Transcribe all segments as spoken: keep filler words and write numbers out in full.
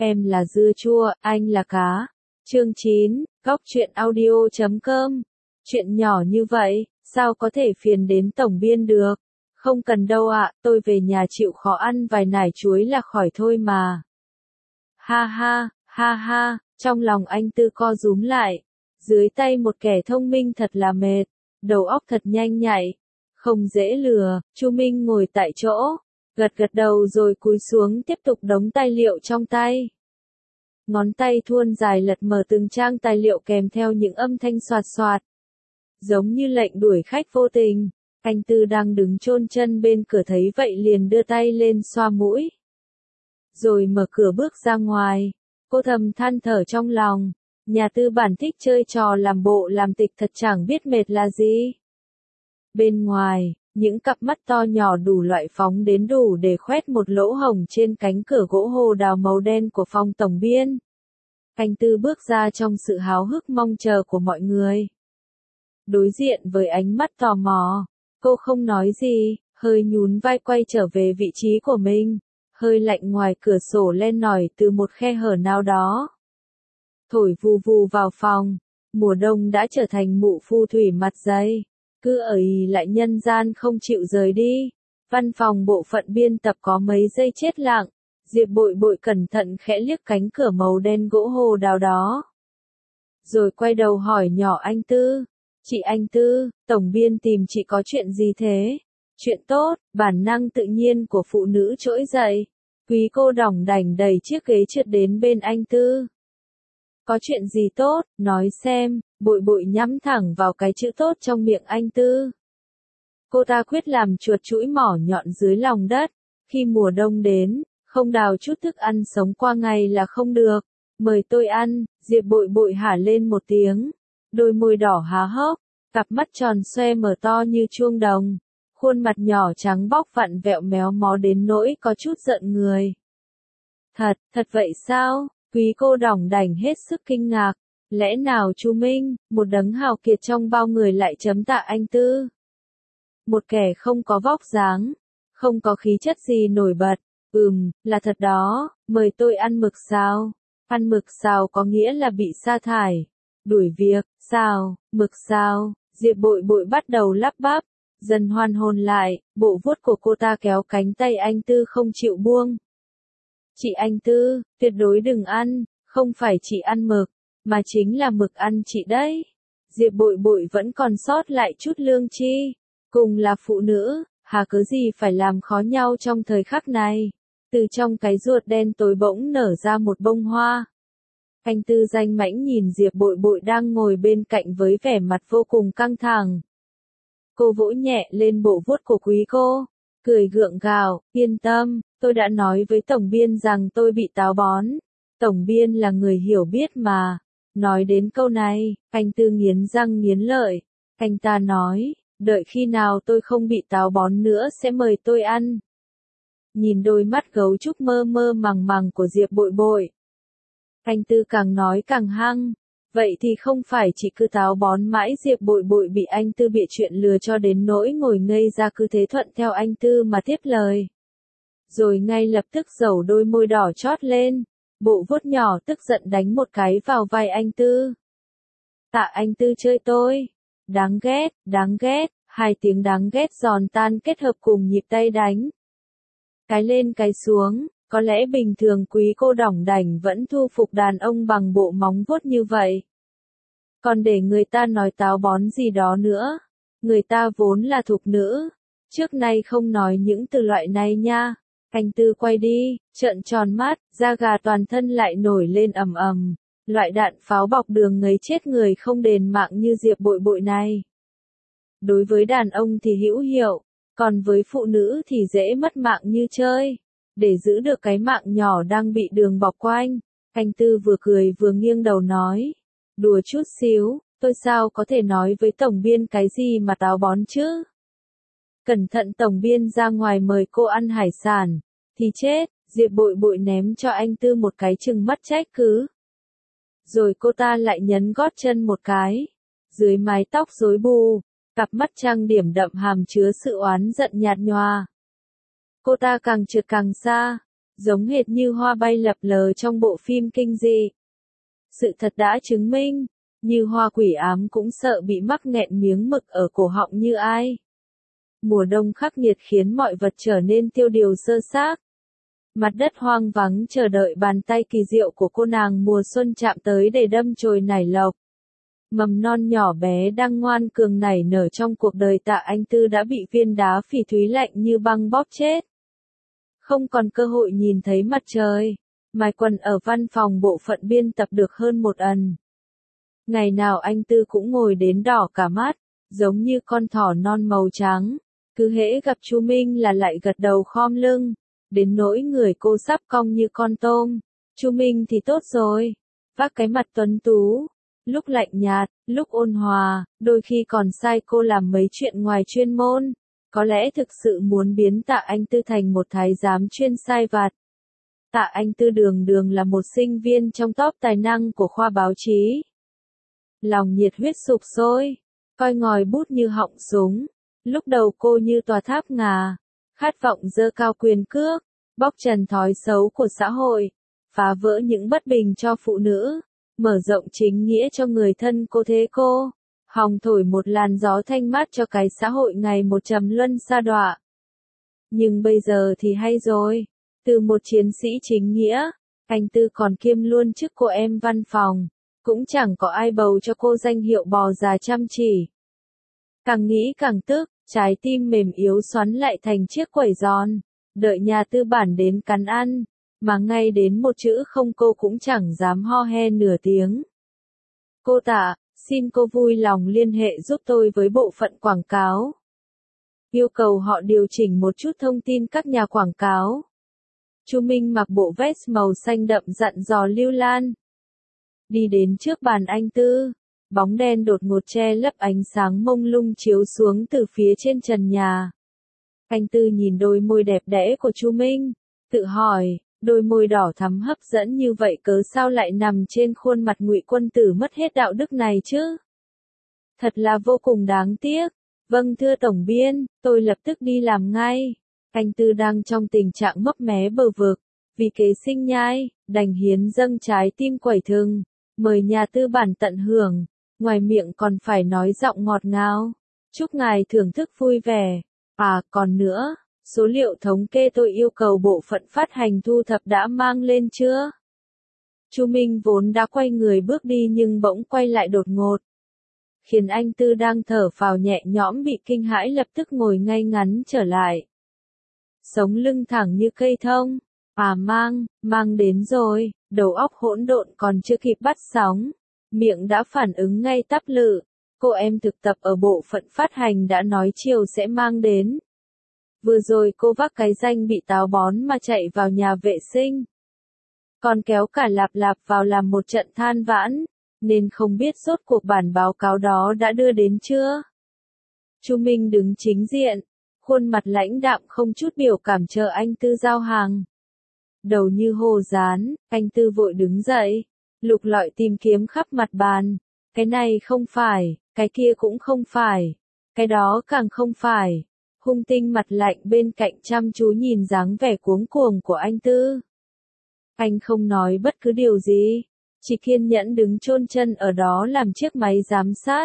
Em là dưa chua, anh là cá. Chương chín, góc truyện audio chấm com. Chuyện nhỏ như vậy, sao có thể phiền đến tổng biên được? Không cần đâu ạ, tôi về nhà chịu khó ăn vài nải chuối là khỏi thôi mà. Ha ha, ha ha, trong lòng anh Tư co rúm lại. Dưới tay một kẻ thông minh thật là mệt, đầu óc thật nhanh nhạy, không dễ lừa. Chu Minh ngồi tại chỗ, gật gật đầu rồi cúi xuống tiếp tục đống tài liệu trong tay. Ngón tay thuôn dài lật mở từng trang tài liệu kèm theo những âm thanh xoạt xoạt. Giống như lệnh đuổi khách vô tình. Anh Tư đang đứng chôn chân bên cửa thấy vậy liền đưa tay lên xoa mũi. Rồi mở cửa bước ra ngoài. Cô thầm than thở trong lòng. Nhà tư bản thích chơi trò làm bộ làm tịch thật chẳng biết mệt là gì. Bên ngoài, những cặp mắt to nhỏ đủ loại phóng đến đủ để khoét một lỗ hổng trên cánh cửa gỗ hồ đào màu đen của phòng tổng biên. Anh Tư bước ra trong sự háo hức mong chờ của mọi người. Đối diện với ánh mắt tò mò, cô không nói gì, hơi nhún vai quay trở về vị trí của mình. Hơi lạnh ngoài cửa sổ len lỏi từ một khe hở nào đó. Thổi vù vù vào phòng, mùa đông đã trở thành mụ phù thủy mặt dày. Cứ ở ì lại nhân gian không chịu rời đi. Văn phòng bộ phận biên tập có mấy giây chết lặng. Diệp Bội Bội cẩn thận khẽ liếc cánh cửa màu đen gỗ hồ đào đó. Rồi quay đầu hỏi nhỏ anh Tư. Chị anh Tư, tổng biên tìm chị có chuyện gì thế? Chuyện tốt, bản năng tự nhiên của phụ nữ trỗi dậy. Quý cô đỏng đảnh đẩy chiếc ghế trượt đến bên anh Tư. Có chuyện gì tốt, nói xem. Bội Bội nhắm thẳng vào cái chữ tốt trong miệng anh Tư. Cô ta quyết làm chuột chũi mỏ nhọn dưới lòng đất. Khi mùa đông đến, không đào chút thức ăn sống qua ngày là không được. Mời tôi ăn. Diệp Bội Bội hả lên một tiếng. Đôi môi đỏ há hốc, cặp mắt tròn xoe mở to như chuông đồng. Khuôn mặt nhỏ trắng bóc vặn vẹo méo mó đến nỗi có chút giận người. Thật, thật vậy sao? Quý cô đỏng đảnh hết sức kinh ngạc. Lẽ nào Chu Minh, một đấng hào kiệt trong bao người lại chấm tạ anh Tư? Một kẻ không có vóc dáng, không có khí chất gì nổi bật. Ừm, là thật đó, mời tôi ăn mực xào. Ăn mực xào có nghĩa là bị sa thải, đuổi việc, xào, mực xào. Diệp Bội Bội bắt đầu lắp bắp, dần hoàn hồn lại, bộ vuốt của cô ta kéo cánh tay anh Tư không chịu buông. Chị anh Tư, tuyệt đối đừng ăn, không phải chị ăn mực, mà chính là mực ăn chị đấy. Diệp Bội Bội vẫn còn sót lại chút lương tri, cùng là phụ nữ, hà cớ gì phải làm khó nhau trong thời khắc này. Từ trong cái ruột đen tối bỗng nở ra một bông hoa. Anh Tư danh mãnh nhìn Diệp Bội Bội đang ngồi bên cạnh với vẻ mặt vô cùng căng thẳng. Cô vỗ nhẹ lên bộ vuốt của quý cô, cười gượng gạo, yên tâm, tôi đã nói với tổng biên rằng tôi bị táo bón. Tổng biên là người hiểu biết mà. Nói đến câu này, anh Tư nghiến răng nghiến lợi. Anh ta nói, đợi khi nào tôi không bị táo bón nữa sẽ mời tôi ăn. Nhìn đôi mắt gấu trúc mơ mơ màng màng của Diệp Bội Bội, anh Tư càng nói càng hăng. Vậy thì không phải chỉ cứ táo bón mãi Diệp Bội Bội bị anh Tư bịa chuyện lừa cho đến nỗi ngồi ngây ra cứ thế thuận theo anh Tư mà tiếp lời. Rồi ngay lập tức dẩu đôi môi đỏ chót lên, bộ vuốt nhỏ tức giận đánh một cái vào vai anh Tư. Tạ anh Tư chơi tôi. Đáng ghét, đáng ghét, hai tiếng đáng ghét giòn tan kết hợp cùng nhịp tay đánh. Cái lên cái xuống. Có lẽ bình thường quý cô đỏng đảnh vẫn thu phục đàn ông bằng bộ móng vuốt như vậy. Còn để người ta nói táo bón gì đó nữa. Người ta vốn là thục nữ. Trước nay không nói những từ loại này nha. Anh Tư quay đi, trợn tròn mắt, da gà toàn thân lại nổi lên ầm ầm. Loại đạn pháo bọc đường ngấy chết người không đền mạng như Diệp Bội Bội này. Đối với đàn ông thì hữu hiệu, còn với phụ nữ thì dễ mất mạng như chơi. Để giữ được cái mạng nhỏ đang bị đường bọc quanh, anh Tư vừa cười vừa nghiêng đầu nói. Đùa chút xíu, tôi sao có thể nói với tổng biên cái gì mà táo bón chứ? Cẩn thận tổng biên ra ngoài mời cô ăn hải sản, thì chết. Diệp Bội Bội ném cho anh Tư một cái chừng mắt trách cứ. Rồi cô ta lại nhấn gót chân một cái. Dưới mái tóc rối bù, cặp mắt trang điểm đậm hàm chứa sự oán giận nhạt nhòa. Cô ta càng trượt càng xa, giống hệt như hoa bay lập lờ trong bộ phim kinh dị. Sự thật đã chứng minh, như hoa quỷ ám cũng sợ bị mắc nghẹn miếng mực ở cổ họng như ai. Mùa đông khắc nghiệt khiến mọi vật trở nên tiêu điều sơ xác. Mặt đất hoang vắng chờ đợi bàn tay kỳ diệu của cô nàng mùa xuân chạm tới để đâm chồi nảy lộc. Mầm non nhỏ bé đang ngoan cường nảy nở trong cuộc đời Tạ Anh Tư đã bị viên đá phỉ thúy lạnh như băng bóp chết. Không còn cơ hội nhìn thấy mặt trời, Mai Quân ở văn phòng bộ phận biên tập được hơn một ẩn. Ngày nào anh Tư cũng ngồi đến đỏ cả mắt, giống như con thỏ non màu trắng. Cứ hễ gặp chú Minh là lại gật đầu khom lưng, đến nỗi người cô sắp cong như con tôm. Chú Minh thì tốt rồi, vác cái mặt tuấn tú, lúc lạnh nhạt, lúc ôn hòa, đôi khi còn sai cô làm mấy chuyện ngoài chuyên môn. Có lẽ thực sự muốn biến Tạ Anh Tư thành một thái giám chuyên sai vặt. Tạ Anh Tư đường đường là một sinh viên trong top tài năng của khoa báo chí. Lòng nhiệt huyết sục sôi, coi ngòi bút như họng súng. Lúc đầu cô như tòa tháp ngà, khát vọng giơ cao quyền cước, bóc trần thói xấu của xã hội, phá vỡ những bất bình cho phụ nữ, mở rộng chính nghĩa cho người thân cô thế cô, hòng thổi một làn gió thanh mát cho cái xã hội ngày một trầm luân sa đọa. Nhưng bây giờ thì hay rồi, từ một chiến sĩ chính nghĩa, anh Tư còn kiêm luôn chức cô em văn phòng, cũng chẳng có ai bầu cho cô danh hiệu bò già chăm chỉ. Càng nghĩ càng tức, trái tim mềm yếu xoắn lại thành chiếc quẩy giòn, đợi nhà tư bản đến cắn ăn, mà ngay đến một chữ không cô cũng chẳng dám ho he nửa tiếng. Cô Tạ, xin cô vui lòng liên hệ giúp tôi với bộ phận quảng cáo. Yêu cầu họ điều chỉnh một chút thông tin các nhà quảng cáo. Chu Minh mặc bộ vest màu xanh đậm dặn dò Lưu Lan. Đi đến trước bàn anh Tư, bóng đen đột ngột che lấp ánh sáng mông lung chiếu xuống từ phía trên trần nhà. Anh Tư nhìn đôi môi đẹp đẽ của Chu Minh, tự hỏi, đôi môi đỏ thắm hấp dẫn như vậy cớ sao lại nằm trên khuôn mặt Ngụy Quân Tử mất hết đạo đức này chứ? Thật là vô cùng đáng tiếc. Vâng thưa tổng biên, tôi lập tức đi làm ngay. Anh Tư đang trong tình trạng mấp mé bờ vực, vì kế sinh nhai, đành hiến dâng trái tim quẩy thừng, mời nhà tư bản tận hưởng, ngoài miệng còn phải nói giọng ngọt ngào. Chúc ngài thưởng thức vui vẻ. À, còn nữa, số liệu thống kê tôi yêu cầu bộ phận phát hành thu thập đã mang lên chưa? Chu Minh vốn đã quay người bước đi nhưng bỗng quay lại đột ngột, khiến anh Tư đang thở phào nhẹ nhõm bị kinh hãi lập tức ngồi ngay ngắn trở lại. Sống lưng thẳng như cây thông. À mang, mang đến rồi, đầu óc hỗn độn còn chưa kịp bắt sóng. Miệng đã phản ứng ngay tắp lự. Cô em thực tập ở bộ phận phát hành đã nói chiều sẽ mang đến. Vừa rồi cô vác cái danh bị táo bón mà chạy vào nhà vệ sinh. Còn kéo cả Lạp Lạp vào làm một trận than vãn, nên không biết rốt cuộc bản báo cáo đó đã đưa đến chưa. Chu Minh đứng chính diện, khuôn mặt lãnh đạm không chút biểu cảm chờ anh Tư giao hàng. Đầu như hồ dán, anh Tư vội đứng dậy, lục lọi tìm kiếm khắp mặt bàn. Cái này không phải, cái kia cũng không phải, cái đó càng không phải. Hung Tinh mặt lạnh bên cạnh chăm chú nhìn dáng vẻ cuống cuồng của anh Tư. Anh không nói bất cứ điều gì, chỉ kiên nhẫn đứng chôn chân ở đó làm chiếc máy giám sát.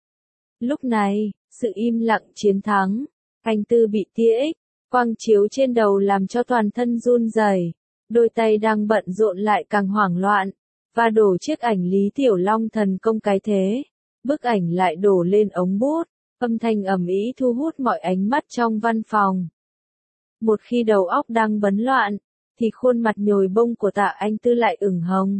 Lúc này, sự im lặng chiến thắng, anh Tư bị tia X quang chiếu trên đầu làm cho toàn thân run rẩy, đôi tay đang bận rộn lại càng hoảng loạn, và đổ chiếc ảnh Lý Tiểu Long thần công cái thế. Bức ảnh lại đổ lên ống bút, âm thanh ầm ĩ thu hút mọi ánh mắt trong văn phòng. Một khi đầu óc đang bấn loạn, thì khuôn mặt nhồi bông của Tạ Anh Tư lại ửng hồng.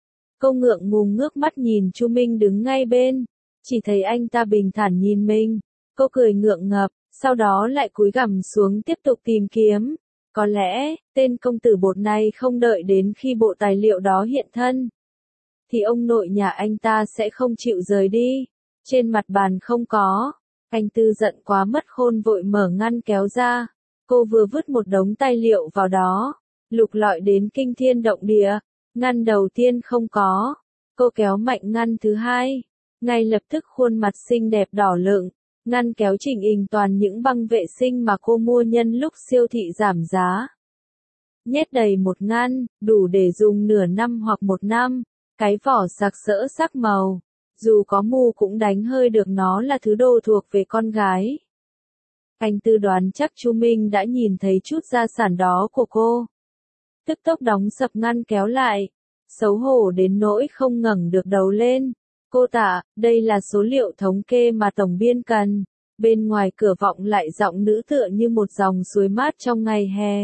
Cô ngượng ngùng ngước mắt nhìn Chu Minh đứng ngay bên, chỉ thấy anh ta bình thản nhìn mình. Cô cười ngượng ngập, sau đó lại cúi gằm xuống tiếp tục tìm kiếm. Có lẽ, tên công tử bột này không đợi đến khi bộ tài liệu đó hiện thân, thì ông nội nhà anh ta sẽ không chịu rời đi. Trên mặt bàn không có. Anh Tư giận quá mất khôn vội mở ngăn kéo ra. Cô vừa vứt một đống tài liệu vào đó, lục lọi đến kinh thiên động địa. Ngăn đầu tiên không có. Cô kéo mạnh ngăn thứ hai. Ngay lập tức khuôn mặt xinh đẹp đỏ lựng. Ngăn kéo chỉnh hình toàn những băng vệ sinh mà cô mua nhân lúc siêu thị giảm giá. nhét đầy một ngăn, đủ để dùng nửa năm hoặc một năm, cái vỏ sặc sỡ sắc màu, dù có mù cũng đánh hơi được nó là thứ đồ thuộc về con gái. Anh Tư đoán chắc chú Minh đã nhìn thấy chút gia sản đó của cô. Tức tốc đóng sập ngăn kéo lại, xấu hổ đến nỗi không ngẩng được đầu lên. Cô Tạ, đây là số liệu thống kê mà tổng biên cần. Bên ngoài cửa vọng lại giọng nữ tựa như một dòng suối mát trong ngày hè.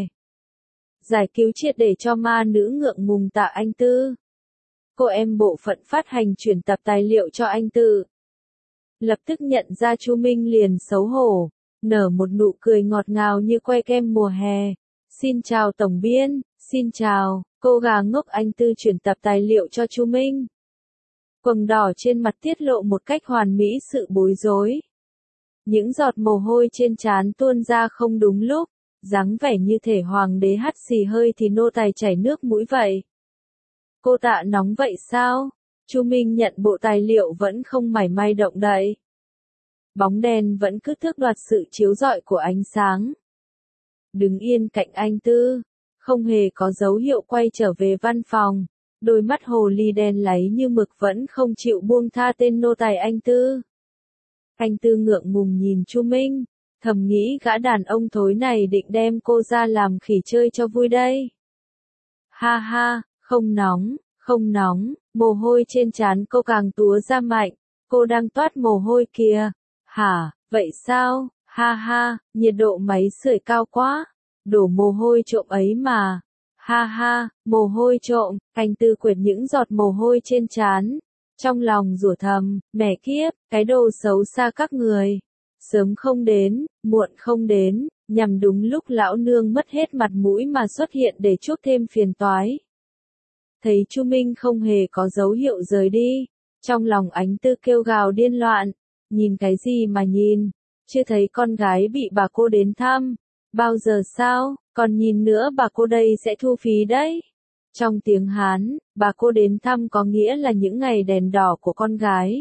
Giải cứu triệt để cho ma nữ ngượng ngùng Tạ Anh Tư. Cô em bộ phận phát hành chuyển tập tài liệu cho anh Tư. Lập tức nhận ra chú Minh liền xấu hổ, nở một nụ cười ngọt ngào như que kem mùa hè. Xin chào tổng biên, xin chào, cô gà ngốc anh Tư chuyển tập tài liệu cho chú Minh. Quầng đỏ trên mặt tiết lộ một cách hoàn mỹ sự bối rối. Những giọt mồ hôi trên trán tuôn ra không đúng lúc, dáng vẻ như thể hoàng đế hắt xì hơi thì nô tài chảy nước mũi vậy. Cô Tạ nóng vậy sao? Chú Minh nhận bộ tài liệu vẫn không mảy may động đậy. Bóng đen vẫn cứ thước đoạt sự chiếu rọi của ánh sáng. Đứng yên cạnh anh Tư, không hề có dấu hiệu quay trở về văn phòng, đôi mắt hồ ly đen láy như mực vẫn không chịu buông tha tên nô tài anh Tư. Anh Tư ngượng ngùng nhìn chú Minh, thầm nghĩ gã đàn ông thối này định đem cô ra làm khỉ chơi cho vui đây. Ha ha, không nóng, không nóng, mồ hôi trên trán cô càng túa ra mạnh, cô đang toát mồ hôi kìa. Hả, vậy sao? Ha ha, nhiệt độ máy sưởi cao quá, đổ mồ hôi trộm ấy mà. Ha ha, mồ hôi trộm, anh Tư quệt những giọt mồ hôi trên trán. Trong lòng rủa thầm, mẹ kiếp, cái đồ xấu xa các người. Sớm không đến, muộn không đến, nhằm đúng lúc lão nương mất hết mặt mũi mà xuất hiện để chuốc thêm phiền toái. Thấy chú Minh không hề có dấu hiệu rời đi, trong lòng anh Tư kêu gào điên loạn. Nhìn cái gì mà nhìn, chưa thấy con gái bị bà cô đến thăm. Bao giờ sao, còn nhìn nữa bà cô đây sẽ thu phí đấy. Trong tiếng Hán, bà cô đến thăm có nghĩa là những ngày đèn đỏ của con gái.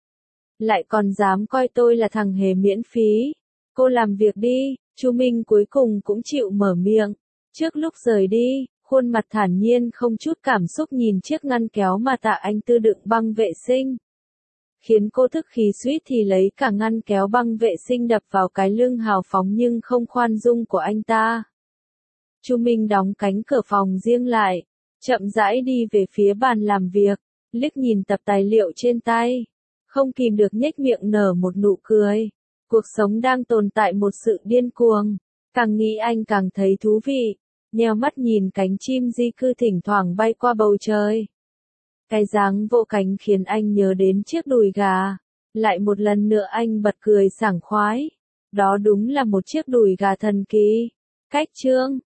Lại còn dám coi tôi là thằng hề miễn phí. Cô làm việc đi, chú Minh cuối cùng cũng chịu mở miệng. Trước lúc rời đi, khuôn mặt thản nhiên không chút cảm xúc nhìn chiếc ngăn kéo mà Tạ Anh Tư đựng băng vệ sinh. Khiến cô tức khí suýt thì lấy cả ngăn kéo băng vệ sinh đập vào cái lưng hào phóng nhưng không khoan dung của anh ta. Chú Minh đóng cánh cửa phòng riêng lại, chậm rãi đi về phía bàn làm việc, liếc nhìn tập tài liệu trên tay, không kìm được nhếch miệng nở một nụ cười. Cuộc sống đang tồn tại một sự điên cuồng, càng nghĩ anh càng thấy thú vị, nheo mắt nhìn cánh chim di cư thỉnh thoảng bay qua bầu trời. Cái dáng vỗ cánh khiến anh nhớ đến chiếc đùi gà. Lại một lần nữa anh bật cười sảng khoái. Đó đúng là một chiếc đùi gà thần kỳ. Cách chương